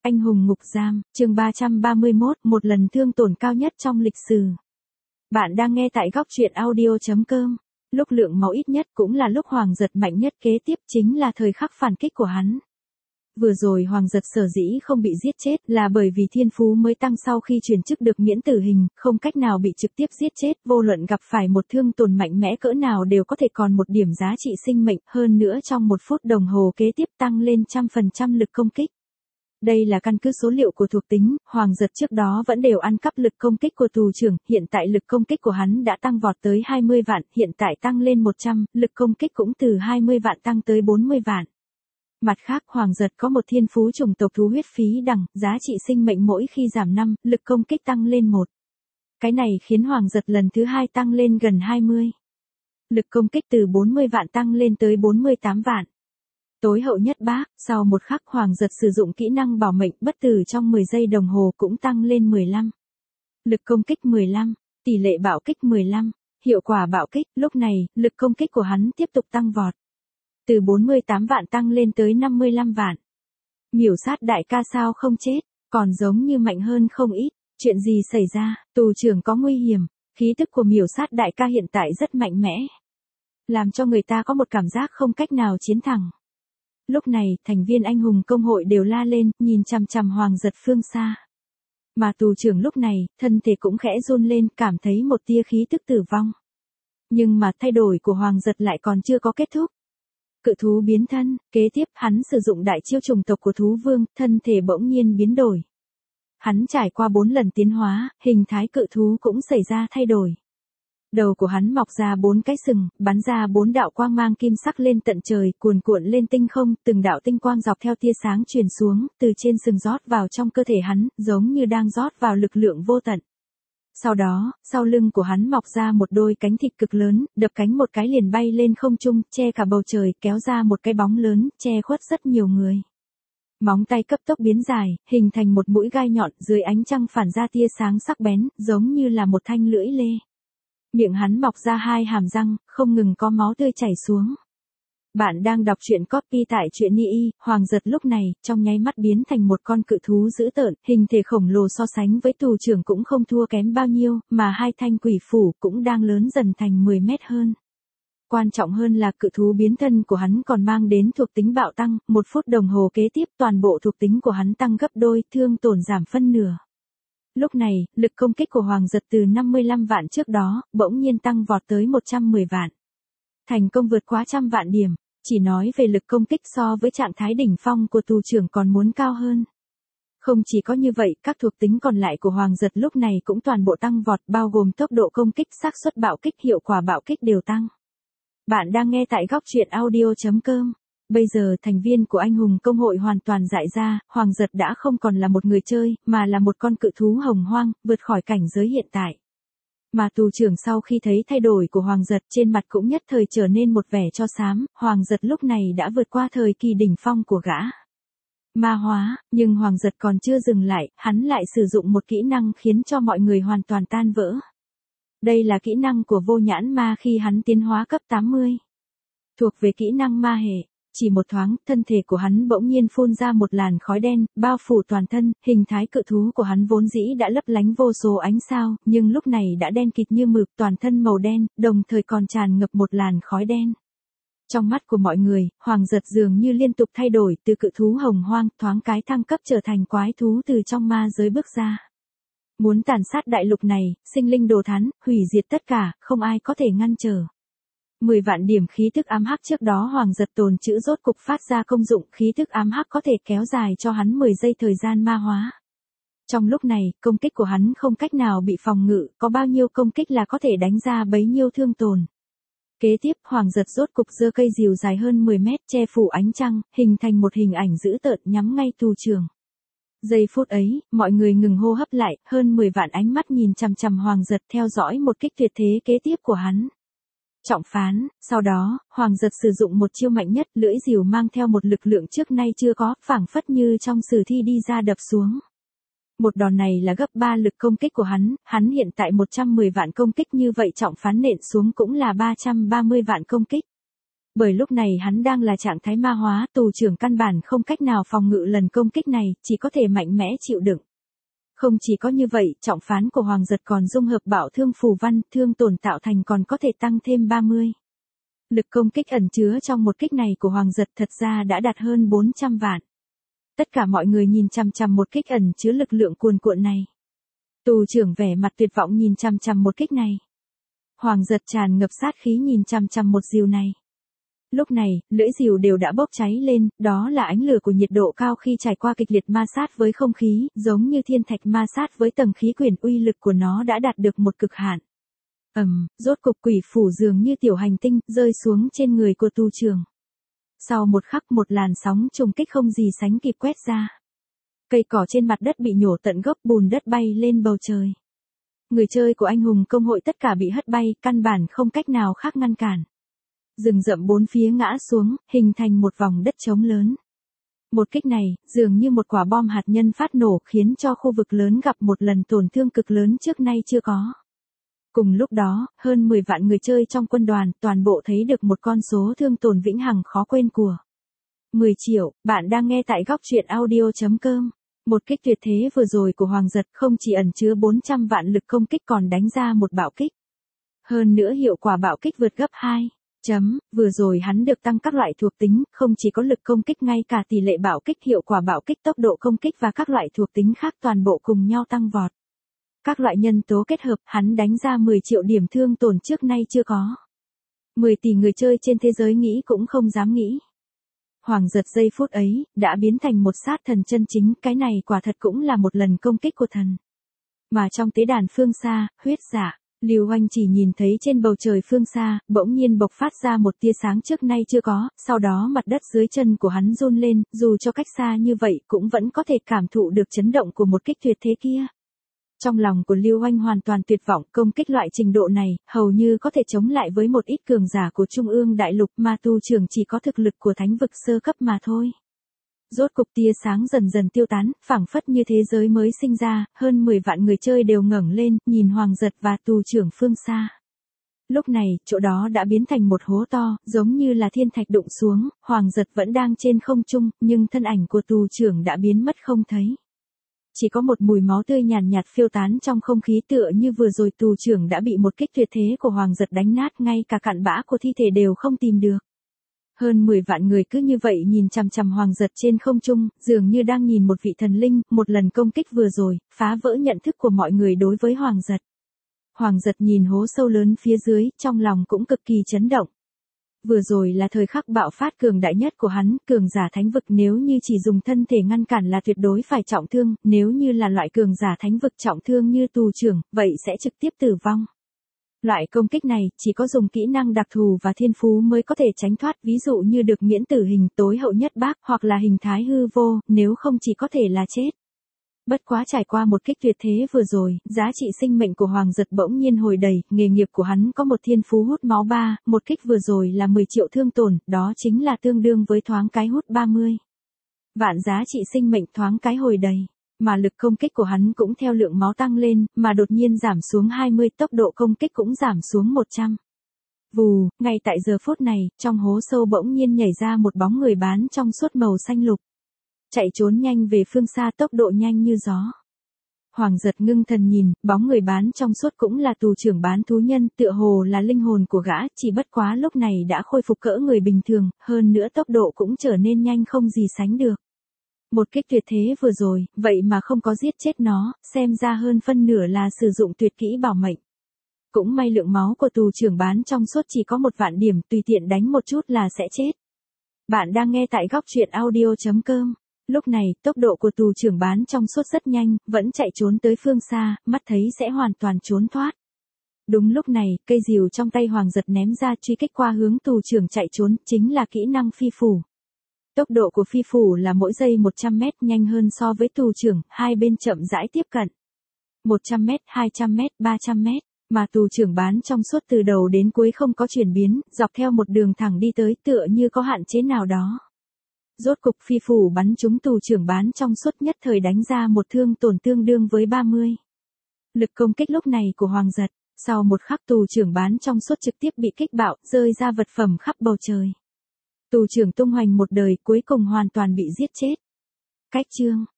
Anh hùng ngục giam, chương 331, một lần thương tổn cao nhất trong lịch sử. Bạn đang nghe tại góc truyện audio.com. Lúc lượng máu ít nhất cũng là lúc Hoàng Giật mạnh nhất, kế tiếp chính là thời khắc phản kích của hắn. Vừa rồi Hoàng Giật sở dĩ không bị giết chết là bởi vì thiên phú mới tăng sau khi chuyển chức được miễn tử hình, không cách nào bị trực tiếp giết chết, vô luận gặp phải một thương tổn mạnh mẽ cỡ nào đều có thể còn một điểm giá trị sinh mệnh, hơn nữa trong 1 phút đồng hồ kế tiếp tăng lên 100% lực công kích. Đây là căn cứ số liệu của thuộc tính, Hoàng Giật trước đó vẫn đều ăn cắp lực công kích của tù trưởng, hiện tại lực công kích của hắn đã tăng vọt tới 20 vạn, hiện tại tăng lên 100, lực công kích cũng từ 20 vạn tăng tới 40 vạn. Mặt khác, Hoàng Giật có một thiên phú chủng tộc thú huyết phí đẳng, giá trị sinh mệnh mỗi khi giảm 5, lực công kích tăng lên 1. Cái này khiến Hoàng Giật lần thứ 2 tăng lên gần 20. Lực công kích từ 40 vạn tăng lên tới 48 vạn. Tối hậu nhất bác, sau một khắc Hoàng Giật sử dụng kỹ năng bảo mệnh bất tử trong 10 giây đồng hồ cũng tăng lên 15. Lực công kích 15, tỷ lệ bạo kích 15, hiệu quả bạo kích, lúc này, lực công kích của hắn tiếp tục tăng vọt. Từ 48 vạn tăng lên tới 55 vạn. Miểu sát đại ca sao không chết, còn giống như mạnh hơn không ít, chuyện gì xảy ra, tù trưởng có nguy hiểm, khí tức của miểu sát đại ca hiện tại rất mạnh mẽ. Làm cho người ta có một cảm giác không cách nào chiến thắng. Lúc này, thành viên anh hùng công hội đều la lên, nhìn chằm chằm Hoàng Giật phương xa. Mà tù trưởng lúc này, thân thể cũng khẽ run lên, cảm thấy một tia khí tức tử vong. Nhưng mà thay đổi của Hoàng Giật lại còn chưa có kết thúc. Cự thú biến thân, kế tiếp hắn sử dụng đại chiêu chủng tộc của thú vương, thân thể bỗng nhiên biến đổi. Hắn trải qua 4 lần tiến hóa, hình thái cự thú cũng xảy ra thay đổi. Đầu của hắn mọc ra 4 cái sừng, bắn ra 4 đạo quang mang kim sắc lên tận trời, cuồn cuộn lên tinh không, từng đạo tinh quang dọc theo tia sáng truyền xuống, từ trên sừng rót vào trong cơ thể hắn, giống như đang rót vào lực lượng vô tận. Sau đó, sau lưng của hắn mọc ra một đôi cánh thịt cực lớn, đập cánh một cái liền bay lên không trung, che cả bầu trời, kéo ra một cái bóng lớn, che khuất rất nhiều người. Móng tay cấp tốc biến dài, hình thành một mũi gai nhọn, dưới ánh trăng phản ra tia sáng sắc bén, giống như là một thanh lưỡi lê. Miệng hắn mọc ra 2 hàm răng, không ngừng có máu tươi chảy xuống. Bạn đang đọc truyện copy tại truyện Nii, Hoàng Giật lúc này, trong nháy mắt biến thành một con cự thú dữ tợn, hình thể khổng lồ so sánh với tù trưởng cũng không thua kém bao nhiêu, mà 2 thanh quỷ phủ cũng đang lớn dần thành 10 mét hơn. Quan trọng hơn là cự thú biến thân của hắn còn mang đến thuộc tính bạo tăng, 1 phút đồng hồ kế tiếp toàn bộ thuộc tính của hắn tăng gấp đôi, thương tổn giảm phân nửa. Lúc này, lực công kích của Hoàng Giật từ 55 vạn trước đó, bỗng nhiên tăng vọt tới 110 vạn. Thành công vượt quá 100 vạn điểm, chỉ nói về lực công kích so với trạng thái đỉnh phong của tù trưởng còn muốn cao hơn. Không chỉ có như vậy, các thuộc tính còn lại của Hoàng Giật lúc này cũng toàn bộ tăng vọt, bao gồm tốc độ công kích, xác suất bạo kích, hiệu quả bạo kích đều tăng. Bạn đang nghe tại góc truyện audio.com. Bây giờ thành viên của anh hùng công hội hoàn toàn dại ra, Hoàng Giật đã không còn là một người chơi, mà là một con cự thú hồng hoang, vượt khỏi cảnh giới hiện tại. Mà tù trưởng sau khi thấy thay đổi của Hoàng Giật trên mặt cũng nhất thời trở nên một vẻ cho xám, Hoàng Giật lúc này đã vượt qua thời kỳ đỉnh phong của gã. Ma hóa, nhưng Hoàng Giật còn chưa dừng lại, hắn lại sử dụng một kỹ năng khiến cho mọi người hoàn toàn tan vỡ. Đây là kỹ năng của vô nhãn ma khi hắn tiến hóa cấp 80. Thuộc về kỹ năng ma hệ. Chỉ một thoáng, thân thể của hắn bỗng nhiên phun ra một làn khói đen, bao phủ toàn thân, hình thái cự thú của hắn vốn dĩ đã lấp lánh vô số ánh sao, nhưng lúc này đã đen kịt như mực, toàn thân màu đen, đồng thời còn tràn ngập một làn khói đen. Trong mắt của mọi người, Hoàng Giật dường như liên tục thay đổi, từ cự thú hồng hoang, thoáng cái thăng cấp trở thành quái thú từ trong ma giới bước ra. Muốn tàn sát đại lục này, sinh linh đồ thán, hủy diệt tất cả, không ai có thể ngăn trở. 10 vạn điểm khí thức ám hắc trước đó Hoàng Giật tồn trữ rốt cục phát ra công dụng, khí thức ám hắc có thể kéo dài cho hắn 10 giây thời gian ma hóa. Trong lúc này, công kích của hắn không cách nào bị phòng ngự, có bao nhiêu công kích là có thể đánh ra bấy nhiêu thương tổn. Kế tiếp, Hoàng Giật rốt cục giơ cây rìu dài hơn 10 mét che phủ ánh trăng, hình thành một hình ảnh dữ tợn nhắm ngay tù trưởng. Giây phút ấy, mọi người ngừng hô hấp lại, hơn 10 vạn ánh mắt nhìn chằm chằm Hoàng Giật theo dõi một kích tuyệt thế kế tiếp của hắn. Trọng phán, sau đó, Hoàng Giật sử dụng một chiêu mạnh nhất, lưỡi rìu mang theo một lực lượng trước nay chưa có, phảng phất như trong sử thi đi ra đập xuống. Một đòn này là gấp 3 lực công kích của hắn hiện tại 110 vạn công kích như vậy trọng phán nện xuống cũng là 330 vạn công kích. Bởi lúc này hắn đang là trạng thái ma hóa, tù trưởng căn bản không cách nào phòng ngự lần công kích này, chỉ có thể mạnh mẽ chịu đựng. Không chỉ có như vậy, trọng phán của Hoàng Giật còn dung hợp bạo thương phù văn, thương tổn tạo thành còn có thể tăng thêm 30. Lực công kích ẩn chứa trong một kích này của Hoàng Giật thật ra đã đạt hơn 400 vạn. Tất cả mọi người nhìn chằm chằm một kích ẩn chứa lực lượng cuồn cuộn này. Tù trưởng vẻ mặt tuyệt vọng nhìn chằm chằm một kích này. Hoàng Giật tràn ngập sát khí nhìn chằm chằm một rìu này. Lúc này, lưỡi rìu đều đã bốc cháy lên, đó là ánh lửa của nhiệt độ cao khi trải qua kịch liệt ma sát với không khí, giống như thiên thạch ma sát với tầng khí quyển, uy lực của nó đã đạt được một cực hạn. Rốt cục quỷ phủ dường như tiểu hành tinh, rơi xuống trên người của tù trưởng. Sau một khắc một làn sóng trùng kích không gì sánh kịp quét ra. Cây cỏ trên mặt đất bị nhổ tận gốc, bùn đất bay lên bầu trời. Người chơi của anh hùng công hội tất cả bị hất bay, căn bản không cách nào khác ngăn cản. Rừng rậm bốn phía ngã xuống, hình thành một vòng đất trống lớn. Một kích này, dường như một quả bom hạt nhân phát nổ khiến cho khu vực lớn gặp một lần tổn thương cực lớn trước nay chưa có. Cùng lúc đó, hơn 10 vạn người chơi trong quân đoàn, toàn bộ thấy được một con số thương tổn vĩnh hằng khó quên của 10 triệu, bạn đang nghe tại góc truyện audio.com. Một kích tuyệt thế vừa rồi của Hoàng Giật không chỉ ẩn chứa 400 vạn lực công kích còn đánh ra một bạo kích. Hơn nữa hiệu quả bạo kích vượt gấp 2. Vừa rồi hắn được tăng các loại thuộc tính, không chỉ có lực công kích, ngay cả tỷ lệ bạo kích, hiệu quả bạo kích, tốc độ công kích và các loại thuộc tính khác toàn bộ cùng nhau tăng vọt. Các loại nhân tố kết hợp, hắn đánh ra 10 triệu điểm thương tổn trước nay chưa có. 10 tỷ người chơi trên thế giới nghĩ cũng không dám nghĩ. Hoàng Giật giây phút ấy, đã biến thành một sát thần chân chính, cái này quả thật cũng là một lần công kích của thần. Mà trong tế đàn phương xa, huyết dạ, Lưu Oanh chỉ nhìn thấy trên bầu trời phương xa, bỗng nhiên bộc phát ra một tia sáng trước nay chưa có, sau đó mặt đất dưới chân của hắn run lên, dù cho cách xa như vậy cũng vẫn có thể cảm thụ được chấn động của một kích tuyệt thế kia. Trong lòng của Lưu Oanh hoàn toàn tuyệt vọng, công kích loại trình độ này, hầu như có thể chống lại với một ít cường giả của Trung ương Đại Lục, mà tu trưởng chỉ có thực lực của thánh vực sơ cấp mà thôi. Rốt cục tia sáng dần dần tiêu tán, phảng phất như thế giới mới sinh ra, hơn 10 vạn người chơi đều ngẩng lên, nhìn Hoàng Giật và tù trưởng phương xa. Lúc này, chỗ đó đã biến thành một hố to, giống như là thiên thạch đụng xuống, Hoàng Giật vẫn đang trên không trung, nhưng thân ảnh của tù trưởng đã biến mất không thấy. Chỉ có một mùi máu tươi nhàn nhạt phiêu tán trong không khí, tựa như vừa rồi tù trưởng đã bị một kích tuyệt thế của Hoàng Giật đánh nát, ngay cả cặn bã của thi thể đều không tìm được. Hơn 10 vạn người cứ như vậy nhìn chằm chằm Hoàng Giật trên không trung, dường như đang nhìn một vị thần linh, một lần công kích vừa rồi, phá vỡ nhận thức của mọi người đối với Hoàng Giật. Hoàng Giật nhìn hố sâu lớn phía dưới, trong lòng cũng cực kỳ chấn động. Vừa rồi là thời khắc bạo phát cường đại nhất của hắn, cường giả thánh vực nếu như chỉ dùng thân thể ngăn cản là tuyệt đối phải trọng thương, nếu như là loại cường giả thánh vực trọng thương như tù trưởng, vậy sẽ trực tiếp tử vong. Loại công kích này, chỉ có dùng kỹ năng đặc thù và thiên phú mới có thể tránh thoát, ví dụ như được miễn tử hình, tối hậu nhất bác, hoặc là hình thái hư vô, nếu không chỉ có thể là chết. Bất quá trải qua một kích tuyệt thế vừa rồi, giá trị sinh mệnh của Hoàng Giật bỗng nhiên hồi đầy, nghề nghiệp của hắn có một thiên phú hút máu 3, một kích vừa rồi là 10 triệu thương tổn, đó chính là tương đương với thoáng cái hút 30 vạn giá trị sinh mệnh, thoáng cái hồi đầy. Mà lực công kích của hắn cũng theo lượng máu tăng lên, mà đột nhiên giảm xuống 20, tốc độ công kích cũng giảm xuống 100. Vù, ngay tại giờ phút này, trong hố sâu bỗng nhiên nhảy ra một bóng người bán trong suốt màu xanh lục. Chạy trốn nhanh về phương xa, tốc độ nhanh như gió. Hoàng Giật ngưng thần nhìn, bóng người bán trong suốt cũng là tù trưởng bán thú nhân, tựa hồ là linh hồn của gã, chỉ bất quá lúc này đã khôi phục cỡ người bình thường, hơn nữa tốc độ cũng trở nên nhanh không gì sánh được. Một kích tuyệt thế vừa rồi, vậy mà không có giết chết nó, xem ra hơn phân nửa là sử dụng tuyệt kỹ bảo mệnh. Cũng may lượng máu của tù trưởng bán trong suốt chỉ có 1 vạn điểm, tùy tiện đánh một chút là sẽ chết. Bạn đang nghe tại góc truyện audio.com. Lúc này, tốc độ của tù trưởng bán trong suốt rất nhanh, vẫn chạy trốn tới phương xa, mắt thấy sẽ hoàn toàn trốn thoát. Đúng lúc này, cây rìu trong tay Hoàng Giật ném ra truy kích qua hướng tù trưởng chạy trốn, chính là kỹ năng phi phủ. Tốc độ của phi phủ là mỗi giây 100 mét, nhanh hơn so với tù trưởng, hai bên chậm rãi tiếp cận. 100 mét, 200 mét, 300 mét, mà tù trưởng bán trong suốt từ đầu đến cuối không có chuyển biến, dọc theo một đường thẳng đi tới, tựa như có hạn chế nào đó. Rốt cục phi phủ bắn trúng tù trưởng bán trong suốt, nhất thời đánh ra một thương tổn tương đương với 30. Lực công kích lúc này của Hoàng Giật, sau một khắc tù trưởng bán trong suốt trực tiếp bị kích bạo, rơi ra vật phẩm khắp bầu trời. Tù trưởng tung hoành một đời cuối cùng hoàn toàn bị giết chết. Cách chương